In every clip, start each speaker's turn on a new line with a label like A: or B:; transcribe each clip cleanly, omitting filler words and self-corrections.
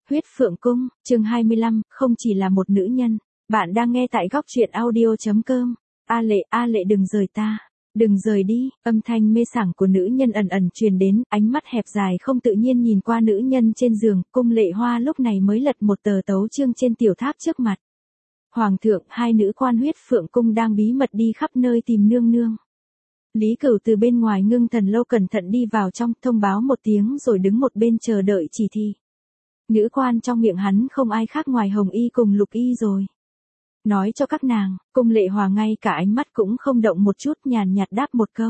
A: Huyết Phượng Cung, chương 25, không chỉ là một nữ nhân. Bạn đang nghe tại góc truyện audio.com. A lệ đừng rời ta. Đừng rời đi, âm thanh mê sảng của nữ nhân ẩn ẩn truyền đến, ánh mắt hẹp dài không tự nhiên nhìn qua nữ nhân trên giường, Cung Lệ Hoa lúc này mới lật một tờ tấu chương trên tiểu tháp trước mặt. Hoàng thượng, hai nữ quan Huyết Phượng Cung đang bí mật đi khắp nơi tìm nương nương. Lý Cửu từ bên ngoài Ngưng Thần Lâu cẩn thận đi vào trong, thông báo một tiếng rồi đứng một bên chờ đợi chỉ thị. Nữ quan trong miệng hắn không ai khác ngoài Hồng Y cùng Lục Y rồi. Nói cho các nàng, Cung Lệ Hòa ngay cả ánh mắt cũng không động một chút, nhàn nhạt đáp một câu.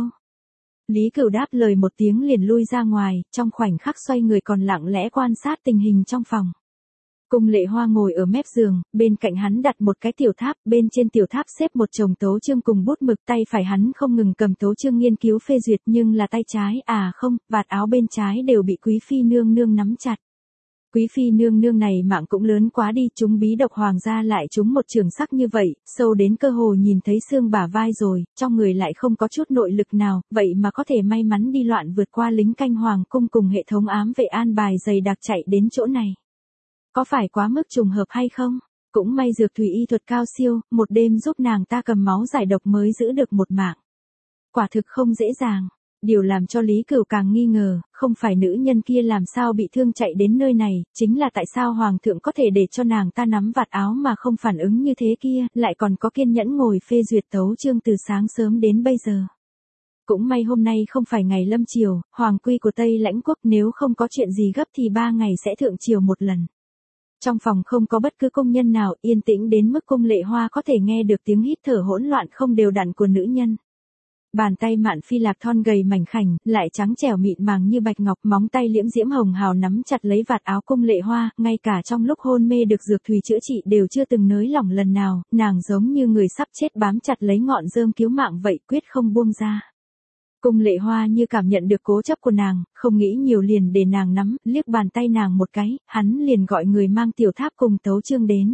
A: Lý Cửu đáp lời một tiếng liền lui ra ngoài, trong khoảnh khắc xoay người còn lặng lẽ quan sát tình hình trong phòng. Cung Lệ Hoa ngồi ở mép giường, bên cạnh hắn đặt một cái tiểu tháp, bên trên tiểu tháp xếp một chồng tấu chương cùng bút mực, tay phải hắn không ngừng cầm tấu chương nghiên cứu phê duyệt, nhưng là tay trái, vạt áo bên trái đều bị Quý Phi nương nương nắm chặt. Quý Phi nương nương này mạng cũng lớn quá đi, chúng bí độc hoàng gia lại chúng một trường sắc như vậy, sâu đến cơ hồ nhìn thấy xương bả vai rồi, trong người lại không có chút nội lực nào, vậy mà có thể may mắn đi loạn vượt qua lính canh hoàng cung cùng hệ thống ám vệ an bài dày đặc chạy đến chỗ này. Có phải quá mức trùng hợp hay không? Cũng may dược thủy y thuật cao siêu, một đêm giúp nàng ta cầm máu giải độc mới giữ được một mạng. Quả thực không dễ dàng. Điều làm cho Lý Cửu càng nghi ngờ, không phải nữ nhân kia làm sao bị thương chạy đến nơi này, chính là tại sao hoàng thượng có thể để cho nàng ta nắm vạt áo mà không phản ứng như thế kia, lại còn có kiên nhẫn ngồi phê duyệt tấu chương từ sáng sớm đến bây giờ. Cũng may hôm nay không phải ngày lâm triều, hoàng quy của Tây Lãnh quốc, nếu không có chuyện gì gấp thì 3 ngày sẽ thượng triều một lần. Trong phòng không có bất cứ công nhân nào, yên tĩnh đến mức Cung Lệ Hoa có thể nghe được tiếng hít thở hỗn loạn không đều đặn của nữ nhân. Bàn tay Mạn Phi Lạc thon gầy mảnh khảnh, lại trắng trẻo mịn màng như bạch ngọc, móng tay liễm diễm hồng hào nắm chặt lấy vạt áo Cung Lệ Hoa, ngay cả trong lúc hôn mê được dược thủy chữa trị đều chưa từng nới lỏng lần nào, nàng giống như người sắp chết bám chặt lấy ngọn rơm cứu mạng vậy, quyết không buông ra. Cung Lệ Hoa như cảm nhận được cố chấp của nàng, không nghĩ nhiều liền để nàng nắm, liếc bàn tay nàng một cái, hắn liền gọi người mang tiểu tháp cùng tấu chương đến.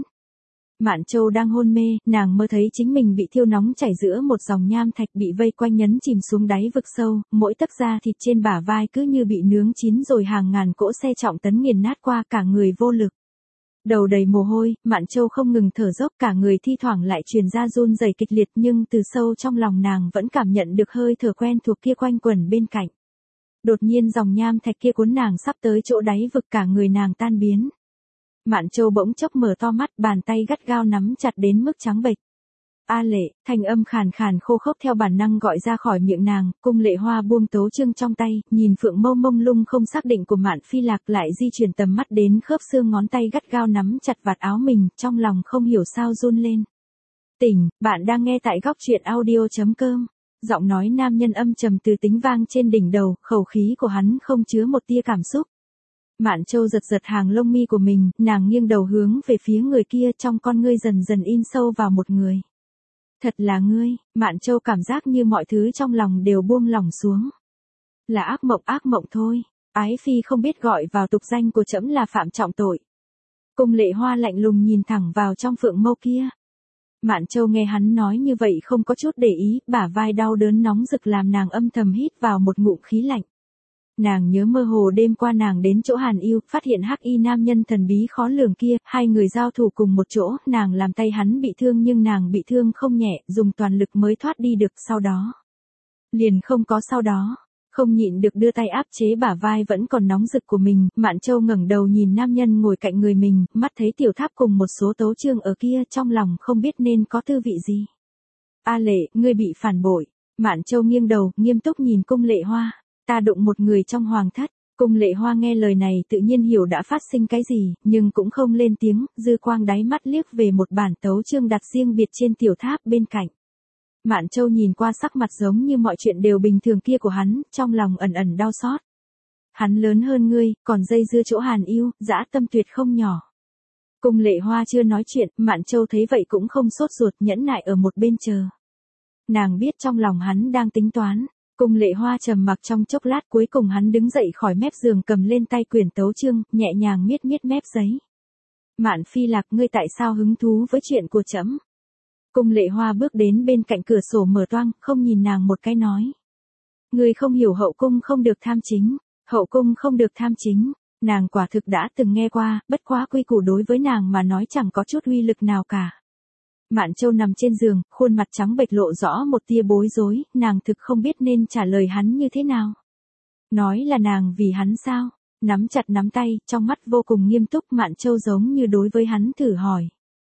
A: Mạn Châu đang hôn mê, nàng mơ thấy chính mình bị thiêu nóng chảy giữa một dòng nham thạch, bị vây quanh nhấn chìm xuống đáy vực sâu, mỗi tấc da thịt trên bả vai cứ như bị nướng chín rồi hàng ngàn cỗ xe trọng tấn nghiền nát qua, cả người vô lực. Đầu đầy mồ hôi, Mạn Châu không ngừng thở dốc, cả người thi thoảng lại truyền ra run rẩy kịch liệt, nhưng từ sâu trong lòng nàng vẫn cảm nhận được hơi thở quen thuộc kia quanh quẩn bên cạnh. Đột nhiên dòng nham thạch kia cuốn nàng sắp tới chỗ đáy vực, cả người nàng tan biến. Mạn Châu bỗng chốc mở to mắt, bàn tay gắt gao nắm chặt đến mức trắng bệch. A lệ, thanh âm khàn khàn khô khốc theo bản năng gọi ra khỏi miệng nàng. Cung Lệ Hoa buông tấu chương trong tay, nhìn phượng mâu mông lung không xác định của Mạn Phi Lạc, lại di chuyển tầm mắt đến khớp xương ngón tay gắt gao nắm chặt vạt áo mình, trong lòng không hiểu sao run lên. Tỉnh, bạn đang nghe tại góc truyện audio.com. Giọng nói nam nhân âm trầm từ tính vang trên đỉnh đầu, khẩu khí của hắn không chứa một tia cảm xúc. Mạn Châu giật giật hàng lông mi của mình, nàng nghiêng đầu hướng về phía người kia, trong con ngươi dần dần in sâu vào một người. Thật là ngươi. Mạn Châu cảm giác như mọi thứ trong lòng đều buông lỏng xuống. Là ác mộng thôi. Ái phi không biết gọi vào tục danh của trẫm là phạm trọng tội. Cung Lệ Hoa lạnh lùng nhìn thẳng vào trong phượng mâu kia. Mạn Châu nghe hắn nói như vậy không có chút để ý, bả vai đau đớn nóng rực làm nàng âm thầm hít vào một ngụm khí lạnh. Nàng nhớ mơ hồ đêm qua nàng đến chỗ Hàn Yêu, phát hiện hắc y nam nhân thần bí khó lường kia, hai người giao thủ cùng một chỗ, nàng làm tay hắn bị thương nhưng nàng bị thương không nhẹ, dùng toàn lực mới thoát đi được, sau đó. Liền không có sau đó, không nhịn được đưa tay áp chế bả vai vẫn còn nóng rực của mình, Mạn Châu ngẩng đầu nhìn nam nhân ngồi cạnh người mình, mắt thấy tiểu tháp cùng một số tấu chương ở kia, trong lòng không biết nên có tư vị gì. A lệ, ngươi bị phản bội. Mạn Châu nghiêng đầu, nghiêm túc nhìn Cung Lệ Hoa. Ta đụng một người trong hoàng thất. Cung Lệ Hoa nghe lời này tự nhiên hiểu đã phát sinh cái gì, nhưng cũng không lên tiếng, dư quang đáy mắt liếc về một bản tấu chương đặt riêng biệt trên tiểu tháp bên cạnh. Mạn Châu nhìn qua sắc mặt giống như mọi chuyện đều bình thường kia của hắn, trong lòng ẩn ẩn đau xót. Hắn lớn hơn ngươi, còn dây dưa chỗ Hàn Yêu, dã tâm tuyệt không nhỏ. Cung Lệ Hoa chưa nói chuyện, Mạn Châu thấy vậy cũng không sốt ruột, nhẫn nại ở một bên chờ. Nàng biết trong lòng hắn đang tính toán. Cung Lệ Hoa trầm mặc trong chốc lát, cuối cùng hắn đứng dậy khỏi mép giường, cầm lên tay quyển tấu chương, nhẹ nhàng miết mép giấy. Mạn Phi Lạc, ngươi tại sao hứng thú với chuyện của trẫm? Cung Lệ Hoa bước đến bên cạnh cửa sổ mở toang, không nhìn nàng một cái nói. Ngươi không hiểu hậu cung không được tham chính. Hậu cung không được tham chính. Nàng quả thực đã từng nghe qua, bất quá quy củ đối với nàng mà nói chẳng có chút uy lực nào cả. Mạn Châu nằm trên giường, khuôn mặt trắng bệch lộ rõ một tia bối rối, nàng thực không biết nên trả lời hắn như thế nào. Nói là nàng vì hắn sao? Nắm chặt nắm tay, trong mắt vô cùng nghiêm túc, Mạn Châu giống như đối với hắn thử hỏi.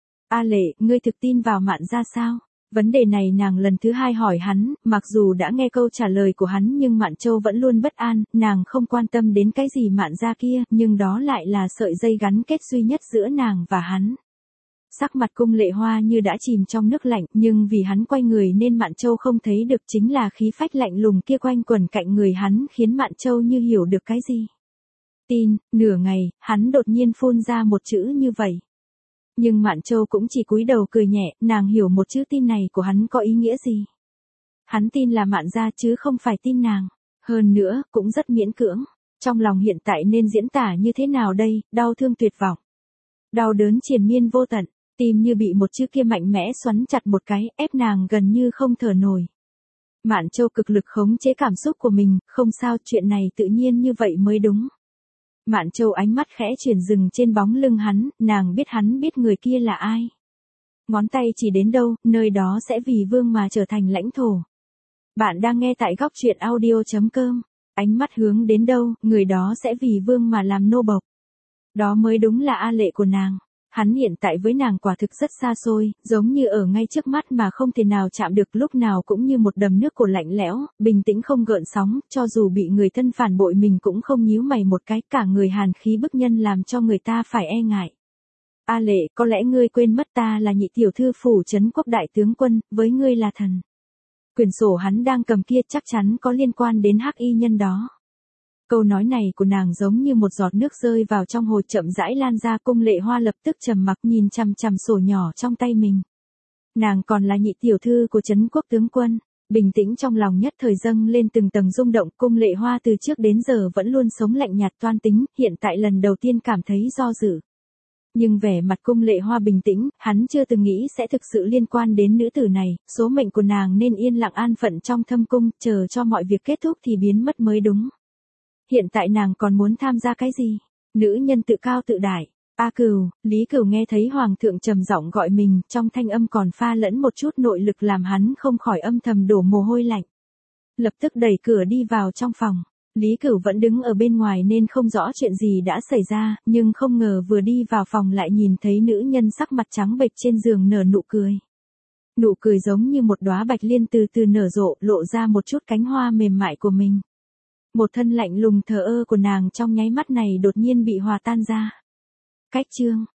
A: A Lệ, ngươi thực tin vào Mạn gia sao? Vấn đề này nàng lần thứ hai hỏi hắn, mặc dù đã nghe câu trả lời của hắn nhưng Mạn Châu vẫn luôn bất an, nàng không quan tâm đến cái gì Mạn gia kia, nhưng đó lại là sợi dây gắn kết duy nhất giữa nàng và hắn. Sắc mặt Cung Lệ Hoa như đã chìm trong nước lạnh, nhưng vì hắn quay người nên Mạn Châu không thấy được, chính là khí phách lạnh lùng kia quanh quẩn cạnh người hắn khiến Mạn Châu như hiểu được cái gì. Tin, nửa ngày, hắn đột nhiên phun ra một chữ như vậy. Nhưng Mạn Châu cũng chỉ cúi đầu cười nhẹ, nàng hiểu một chữ tin này của hắn có ý nghĩa gì. Hắn tin là Mạn gia chứ không phải tin nàng. Hơn nữa, cũng rất miễn cưỡng. Trong lòng hiện tại nên diễn tả như thế nào đây, đau thương tuyệt vọng. Đau đớn triền miên vô tận, tim như bị một chữ kia mạnh mẽ xoắn chặt một cái, ép nàng gần như không thở nổi. Mạn Châu cực lực khống chế cảm xúc của mình, không sao, chuyện này tự nhiên như vậy mới đúng. Mạn Châu ánh mắt khẽ chuyển dừng trên bóng lưng hắn biết người kia là ai. Ngón tay chỉ đến đâu, nơi đó sẽ vì vương mà trở thành lãnh thổ. Bạn đang nghe tại góc truyện audio.com. Ánh mắt hướng đến đâu, người đó sẽ vì vương mà làm nô bộc. Đó mới đúng là A Lệ của nàng. Hắn hiện tại với nàng quả thực rất xa xôi, giống như ở ngay trước mắt mà không thể nào chạm được, lúc nào cũng như một đầm nước cổ lạnh lẽo, bình tĩnh không gợn sóng, cho dù bị người thân phản bội mình cũng không nhíu mày một cái, cả người hàn khí bức nhân làm cho người ta phải e ngại. A Lệ, có lẽ ngươi quên mất ta là nhị tiểu thư phủ trấn quốc đại tướng quân, với ngươi là thần. Quyển sổ hắn đang cầm kia chắc chắn có liên quan đến hắc y nhân đó. Câu nói này của nàng giống như một giọt nước rơi vào trong hồ chậm rãi lan ra. Cung Lệ Hoa lập tức trầm mặc nhìn chằm chằm sổ nhỏ trong tay mình. Nàng còn là nhị tiểu thư của trấn quốc tướng quân. Bình tĩnh trong lòng nhất thời dâng lên từng tầng rung động. Cung Lệ Hoa từ trước đến giờ vẫn luôn sống lạnh nhạt toan tính, hiện tại lần đầu tiên cảm thấy do dự. Nhưng vẻ mặt Cung Lệ Hoa bình tĩnh, hắn chưa từng nghĩ sẽ thực sự liên quan đến nữ tử này, số mệnh của nàng nên yên lặng an phận trong thâm cung, chờ cho mọi việc kết thúc thì biến mất mới đúng. Hiện tại nàng còn muốn tham gia cái gì? Nữ nhân tự cao tự đại. A Cửu, Lý Cửu nghe thấy Hoàng thượng trầm giọng gọi mình, trong thanh âm còn pha lẫn một chút nội lực làm hắn không khỏi âm thầm đổ mồ hôi lạnh. Lập tức đẩy cửa đi vào trong phòng. Lý Cửu vẫn đứng ở bên ngoài nên không rõ chuyện gì đã xảy ra, nhưng không ngờ vừa đi vào phòng lại nhìn thấy nữ nhân sắc mặt trắng bệch trên giường nở nụ cười. Nụ cười giống như một đóa bạch liên từ từ nở rộ, lộ ra một chút cánh hoa mềm mại của mình. Một thân lạnh lùng thờ ơ của nàng trong nháy mắt này đột nhiên bị hòa tan ra. Cách chương